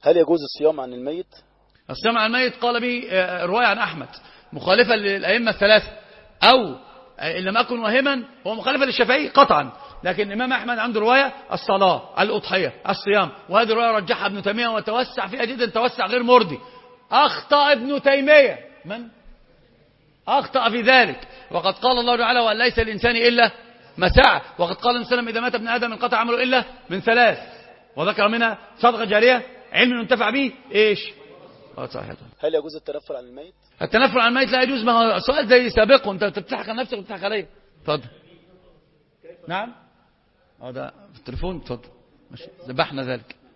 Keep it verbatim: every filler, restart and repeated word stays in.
هل يجوز الصيام عن الميت؟ الصيام عن الميت قال به رواية عن أحمد مخالفة للأئمة الثلاثة، أو إن لم أكن وهما هو مخالفة للشافعي قطعا، لكن الإمام أحمد عنده رواية الصلاة، الأضحية، الصيام، وهذه رواية رجحها ابن تيمية وتوسع فيها جدا توسع غير مرضي. أخطأ ابن تيمية، من أخطأ في ذلك، وقد قال الله تعالى وأن ليس الإنسان إلا ما سعى، وقد قال الإنسان إذا مات ابن آدم انقطع عمله إلا من ثلاث، وذكر منها صدقة جارية، علم ينتفع به، إيش؟ هل يجوز التنفل عن الميت؟ التنفل عن الميت لا يجوز، ما هو سؤال زي سابقه، انت بتضحك على نفسك وبتضحك عليا. اتفضل. نعم اه ده في التليفون. اتفضل. ماشي ذبحنا ذلك.